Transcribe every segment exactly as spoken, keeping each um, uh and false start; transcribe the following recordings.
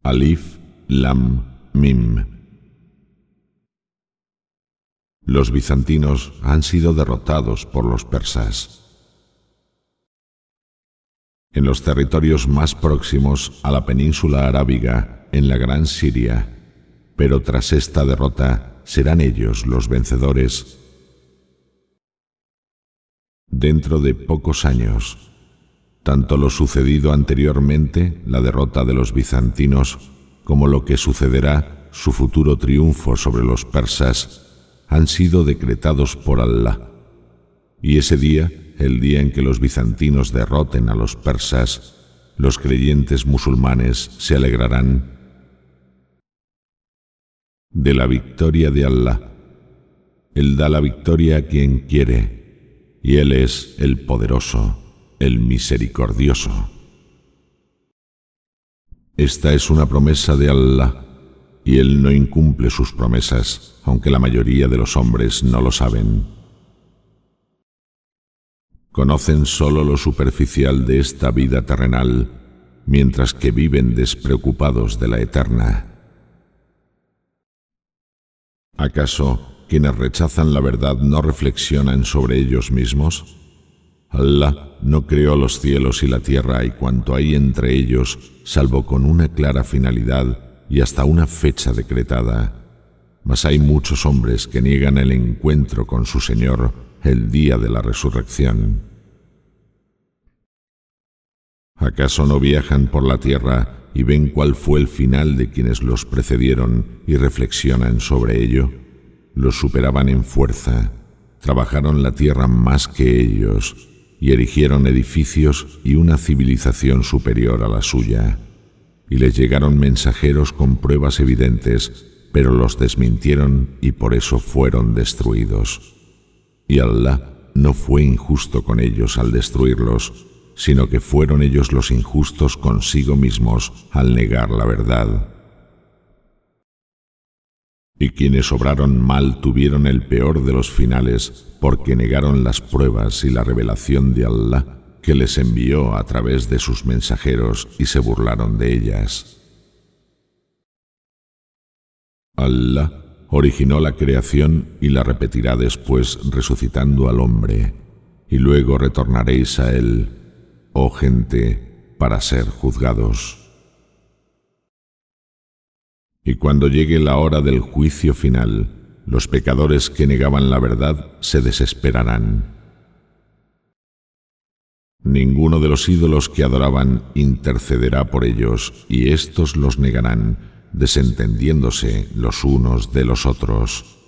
Alif, Lam, Mim. Los bizantinos han sido derrotados por los persas. En los territorios más próximos a la península arábiga, en la Gran Siria, pero tras esta derrota serán ellos los vencedores. Dentro de pocos años, tanto lo sucedido anteriormente, la derrota de los bizantinos, como lo que sucederá, su futuro triunfo sobre los persas, han sido decretados por Allah. Y ese día, el día en que los bizantinos derroten a los persas, los creyentes musulmanes se alegrarán de la victoria de Allah. Él da la victoria a quien quiere, y Él es el poderoso, el misericordioso. Esta es una promesa de Allah, y Él no incumple sus promesas, aunque la mayoría de los hombres no lo saben. Conocen solo lo superficial de esta vida terrenal, mientras que viven despreocupados de la eterna. ¿Acaso quienes rechazan la verdad no reflexionan sobre ellos mismos? Allah no creó los cielos y la tierra y cuanto hay entre ellos, salvo con una clara finalidad y hasta una fecha decretada. Mas hay muchos hombres que niegan el encuentro con su Señor el día de la resurrección. ¿Acaso no viajan por la tierra y ven cuál fue el final de quienes los precedieron y reflexionan sobre ello? Los superaban en fuerza, trabajaron la tierra más que ellos y erigieron edificios y una civilización superior a la suya. Y les llegaron mensajeros con pruebas evidentes, pero los desmintieron y por eso fueron destruidos. Y Allah no fue injusto con ellos al destruirlos, sino que fueron ellos los injustos consigo mismos al negar la verdad. Y quienes obraron mal tuvieron el peor de los finales porque negaron las pruebas y la revelación de Allah que les envió a través de sus mensajeros y se burlaron de ellas. Allah originó la creación y la repetirá después resucitando al hombre, y luego retornaréis a él, oh gente, para ser juzgados. Y cuando llegue la hora del juicio final, los pecadores que negaban la verdad se desesperarán. Ninguno de los ídolos que adoraban intercederá por ellos, y éstos los negarán, desentendiéndose los unos de los otros.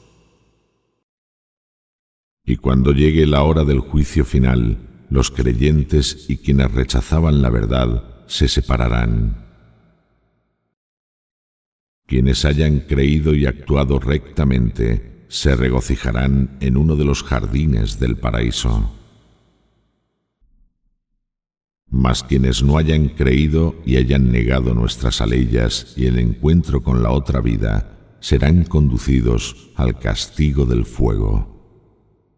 Y cuando llegue la hora del juicio final, los creyentes y quienes rechazaban la verdad se separarán. Quienes hayan creído y actuado rectamente se regocijarán en uno de los jardines del paraíso. Mas quienes no hayan creído y hayan negado nuestras aleyas y el encuentro con la otra vida serán conducidos al castigo del fuego.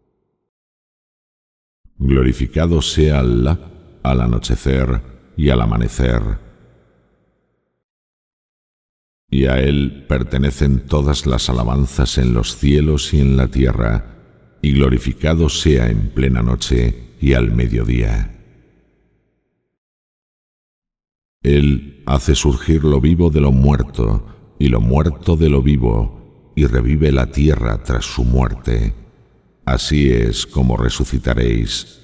Glorificado sea Allah al anochecer y al amanecer. Y a Él pertenecen todas las alabanzas en los cielos y en la tierra, y glorificado sea en plena noche y al mediodía. Él hace surgir lo vivo de lo muerto, y lo muerto de lo vivo, y revive la tierra tras su muerte. Así es como resucitaréis.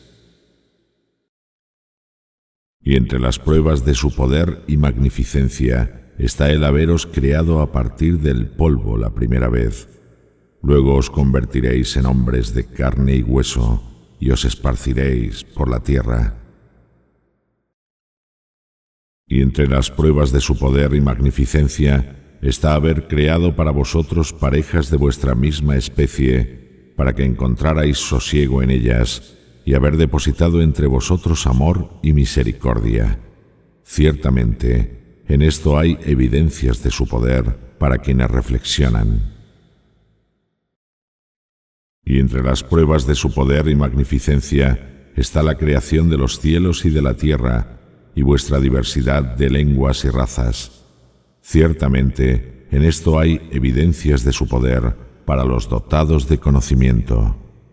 Y entre las pruebas de su poder y magnificencia está el haberos creado a partir del polvo la primera vez. Luego os convertiréis en hombres de carne y hueso, y os esparciréis por la tierra. Y entre las pruebas de su poder y magnificencia está haber creado para vosotros parejas de vuestra misma especie, para que encontrarais sosiego en ellas, y haber depositado entre vosotros amor y misericordia. Ciertamente, en esto hay evidencias de su poder para quienes reflexionan. Y entre las pruebas de su poder y magnificencia está la creación de los cielos y de la tierra, y vuestra diversidad de lenguas y razas. Ciertamente, en esto hay evidencias de su poder para los dotados de conocimiento.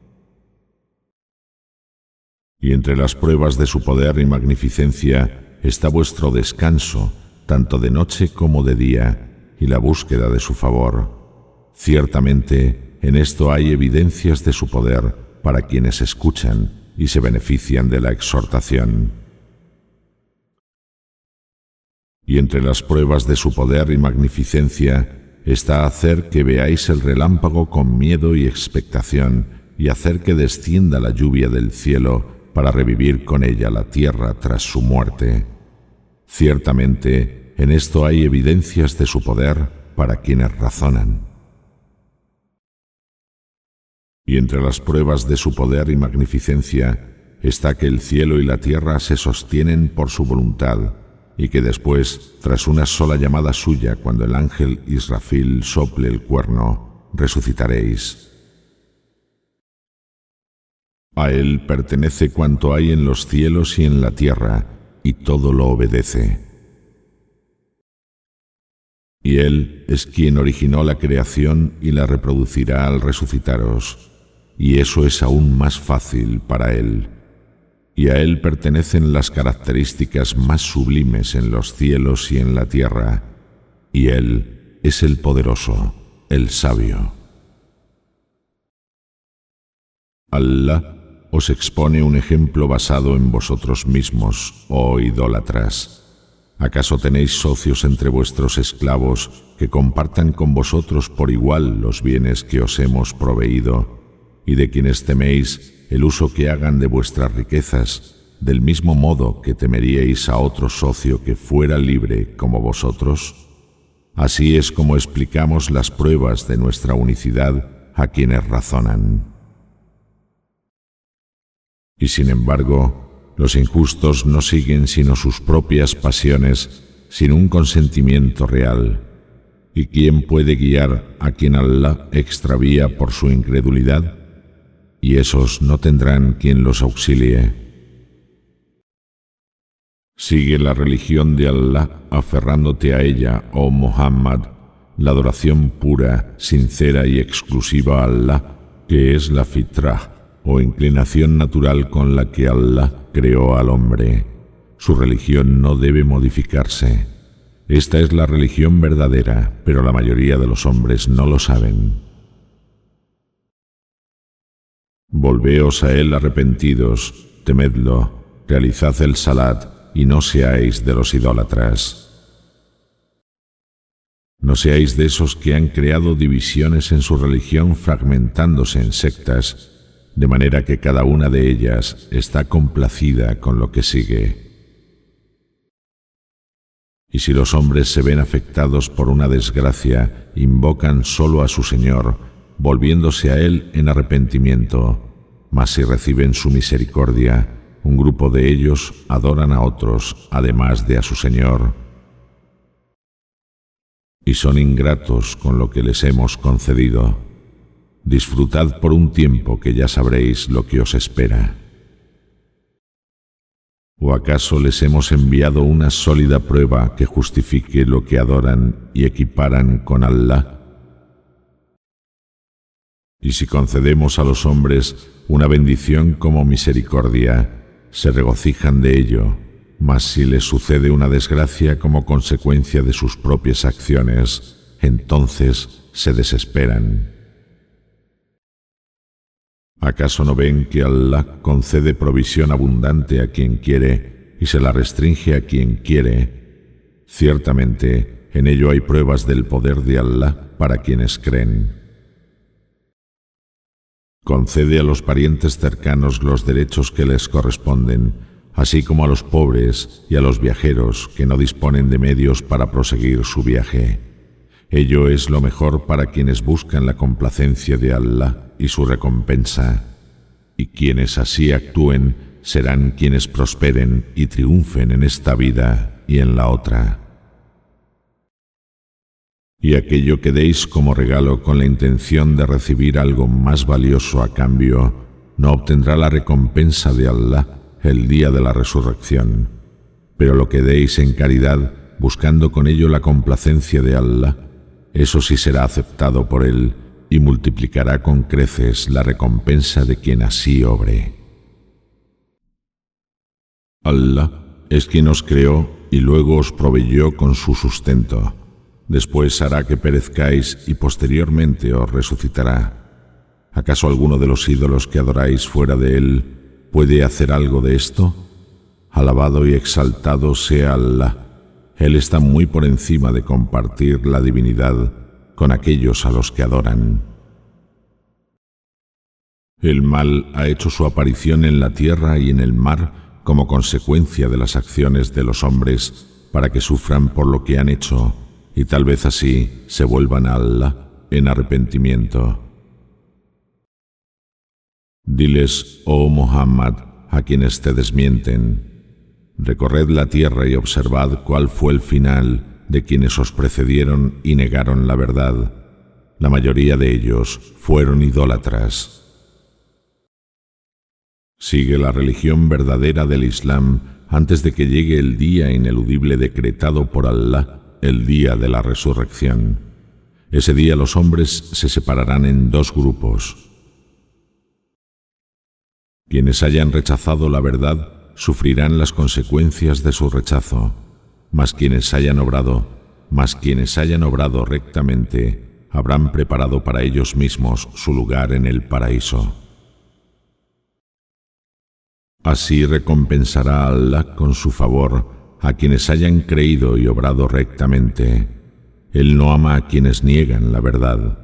Y entre las pruebas de su poder y magnificencia está vuestro descanso, tanto de noche como de día, y la búsqueda de su favor. Ciertamente, en esto hay evidencias de su poder para quienes escuchan y se benefician de la exhortación. Y entre las pruebas de su poder y magnificencia está hacer que veáis el relámpago con miedo y expectación, y hacer que descienda la lluvia del cielo para revivir con ella la tierra tras su muerte. Ciertamente, en esto hay evidencias de su poder para quienes razonan. Y entre las pruebas de su poder y magnificencia está que el cielo y la tierra se sostienen por su voluntad, y que después, tras una sola llamada suya, cuando el ángel Israfil sople el cuerno, resucitaréis. A él pertenece cuanto hay en los cielos y en la tierra, y todo lo obedece. Y él es quien originó la creación y la reproducirá al resucitaros, y eso es aún más fácil para él. Y a él pertenecen las características más sublimes en los cielos y en la tierra, y él es el poderoso, el sabio. Allah os expone un ejemplo basado en vosotros mismos, oh idólatras. ¿Acaso tenéis socios entre vuestros esclavos que compartan con vosotros por igual los bienes que os hemos proveído, y de quienes teméis el uso que hagan de vuestras riquezas, del mismo modo que temeríais a otro socio que fuera libre como vosotros? Así es como explicamos las pruebas de nuestra unicidad a quienes razonan. Y sin embargo, los injustos no siguen sino sus propias pasiones, sin un consentimiento real. ¿Y quién puede guiar a quien Allah extravía por su incredulidad? Y esos no tendrán quien los auxilie. Sigue la religión de Allah aferrándote a ella, oh Muhammad, la adoración pura, sincera y exclusiva a Allah, que es la fitrah, o inclinación natural con la que Allah creó al hombre. Su religión no debe modificarse. Esta es la religión verdadera, pero la mayoría de los hombres no lo saben. Volveos a él arrepentidos, temedlo, realizad el salat y no seáis de los idólatras. No seáis de esos que han creado divisiones en su religión fragmentándose en sectas, de manera que cada una de ellas está complacida con lo que sigue. Y si los hombres se ven afectados por una desgracia, invocan solo a su Señor, volviéndose a Él en arrepentimiento, mas si reciben su misericordia, un grupo de ellos adoran a otros, además de a su Señor, y son ingratos con lo que les hemos concedido. Disfrutad por un tiempo que ya sabréis lo que os espera. ¿O acaso les hemos enviado una sólida prueba que justifique lo que adoran y equiparan con Allah? Y si concedemos a los hombres una bendición como misericordia, se regocijan de ello, mas si les sucede una desgracia como consecuencia de sus propias acciones, entonces se desesperan. ¿Acaso no ven que Allah concede provisión abundante a quien quiere y se la restringe a quien quiere? Ciertamente, en ello hay pruebas del poder de Allah para quienes creen. Concede a los parientes cercanos los derechos que les corresponden, así como a los pobres y a los viajeros que no disponen de medios para proseguir su viaje. Ello es lo mejor para quienes buscan la complacencia de Allah y su recompensa, y quienes así actúen serán quienes prosperen y triunfen en esta vida y en la otra. Y aquello que deis como regalo con la intención de recibir algo más valioso a cambio, no obtendrá la recompensa de Allah el día de la resurrección, pero lo que deis en caridad buscando con ello la complacencia de Allah, eso sí será aceptado por Él y multiplicará con creces la recompensa de quien así obre. Allah es quien os creó y luego os proveyó con su sustento. Después hará que perezcáis y posteriormente os resucitará. ¿Acaso alguno de los ídolos que adoráis fuera de Él puede hacer algo de esto? Alabado y exaltado sea Allah. Él está muy por encima de compartir la divinidad con aquellos a los que adoran. El mal ha hecho su aparición en la tierra y en el mar como consecuencia de las acciones de los hombres para que sufran por lo que han hecho y tal vez así se vuelvan a Allah en arrepentimiento. Diles, oh Muhammad, a quienes te desmienten: recorred la tierra y observad cuál fue el final de quienes os precedieron y negaron la verdad. La mayoría de ellos fueron idólatras. Sigue la religión verdadera del Islam antes de que llegue el día ineludible decretado por Allah, el día de la resurrección. Ese día los hombres se separarán en dos grupos. Quienes hayan rechazado la verdad sufrirán las consecuencias de su rechazo, mas quienes hayan obrado, mas quienes hayan obrado rectamente, habrán preparado para ellos mismos su lugar en el paraíso. Así recompensará Allah con su favor a quienes hayan creído y obrado rectamente. Él no ama a quienes niegan la verdad.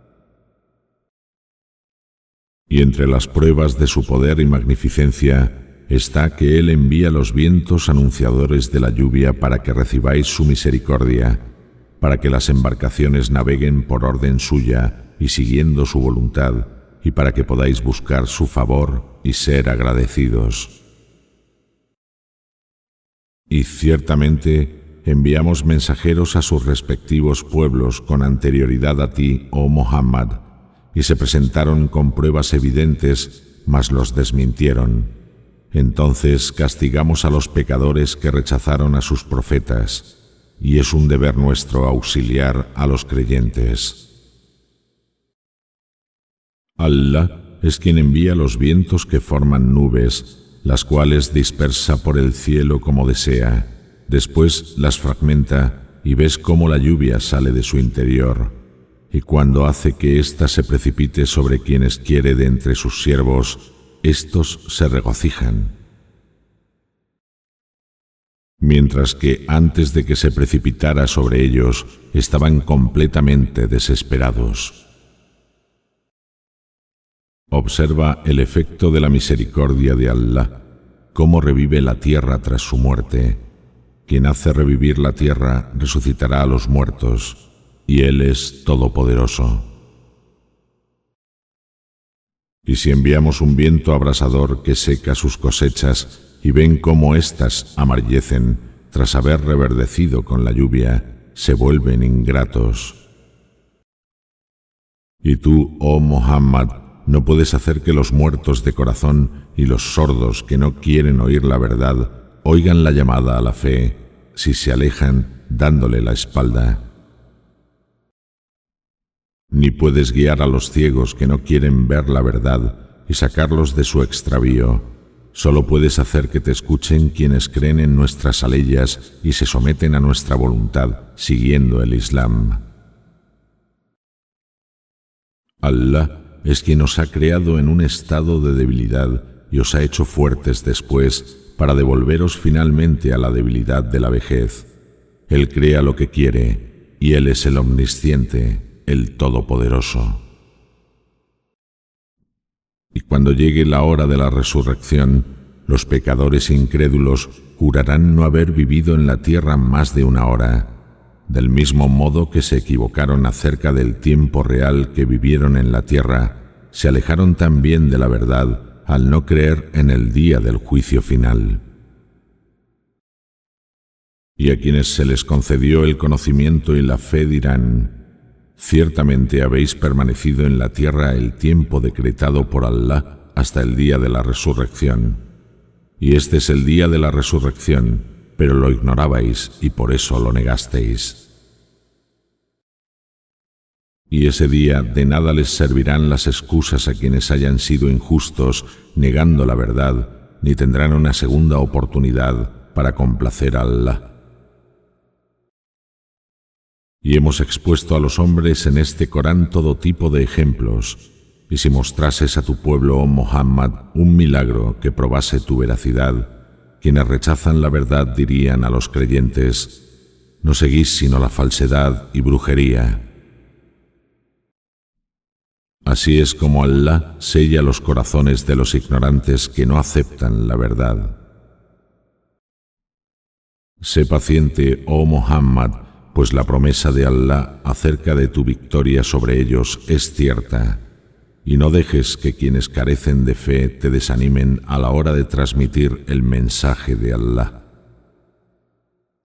Y entre las pruebas de su poder y magnificencia está que Él envía los vientos anunciadores de la lluvia para que recibáis su misericordia, para que las embarcaciones naveguen por orden suya y siguiendo su voluntad, y para que podáis buscar su favor y ser agradecidos. Y ciertamente enviamos mensajeros a sus respectivos pueblos con anterioridad a ti, oh Muhammad, y se presentaron con pruebas evidentes, mas los desmintieron. Entonces castigamos a los pecadores que rechazaron a sus profetas, y es un deber nuestro auxiliar a los creyentes. Allah es quien envía los vientos que forman nubes, las cuales dispersa por el cielo como desea. Después las fragmenta y ves cómo la lluvia sale de su interior. Y cuando hace que ésta se precipite sobre quienes quiere de entre sus siervos, éstos se regocijan. Mientras que antes de que se precipitara sobre ellos, estaban completamente desesperados. Observa el efecto de la misericordia de Allah, cómo revive la tierra tras su muerte. Quien hace revivir la tierra resucitará a los muertos, y Él es todopoderoso. Y si enviamos un viento abrasador que seca sus cosechas y ven cómo éstas amarillecen tras haber reverdecido con la lluvia, se vuelven ingratos. Y tú, oh Muhammad, no puedes hacer que los muertos de corazón y los sordos que no quieren oír la verdad oigan la llamada a la fe si se alejan dándole la espalda. Ni puedes guiar a los ciegos que no quieren ver la verdad y sacarlos de su extravío. Solo puedes hacer que te escuchen quienes creen en nuestras aleyas y se someten a nuestra voluntad siguiendo el Islam. Allah es quien os ha creado en un estado de debilidad y os ha hecho fuertes después para devolveros finalmente a la debilidad de la vejez. Él crea lo que quiere y Él es el omnisciente, el todopoderoso. Y cuando llegue la hora de la resurrección, los pecadores incrédulos jurarán no haber vivido en la tierra más de una hora, del mismo modo que se equivocaron acerca del tiempo real que vivieron en la tierra, se alejaron también de la verdad al no creer en el día del juicio final. Y a quienes se les concedió el conocimiento y la fe dirán: ciertamente habéis permanecido en la tierra el tiempo decretado por Allah hasta el día de la resurrección. Y este es el día de la resurrección, pero lo ignorabais y por eso lo negasteis. Y ese día de nada les servirán las excusas a quienes hayan sido injustos negando la verdad, ni tendrán una segunda oportunidad para complacer a Allah. Y hemos expuesto a los hombres en este Corán todo tipo de ejemplos, y si mostrases a tu pueblo, oh Muhammad, un milagro que probase tu veracidad, quienes rechazan la verdad dirían a los creyentes: no seguís sino la falsedad y brujería. Así es como Allah sella los corazones de los ignorantes que no aceptan la verdad. Sé paciente, oh Muhammad, pues la promesa de Allah acerca de tu victoria sobre ellos es cierta, y no dejes que quienes carecen de fe te desanimen a la hora de transmitir el mensaje de Allah.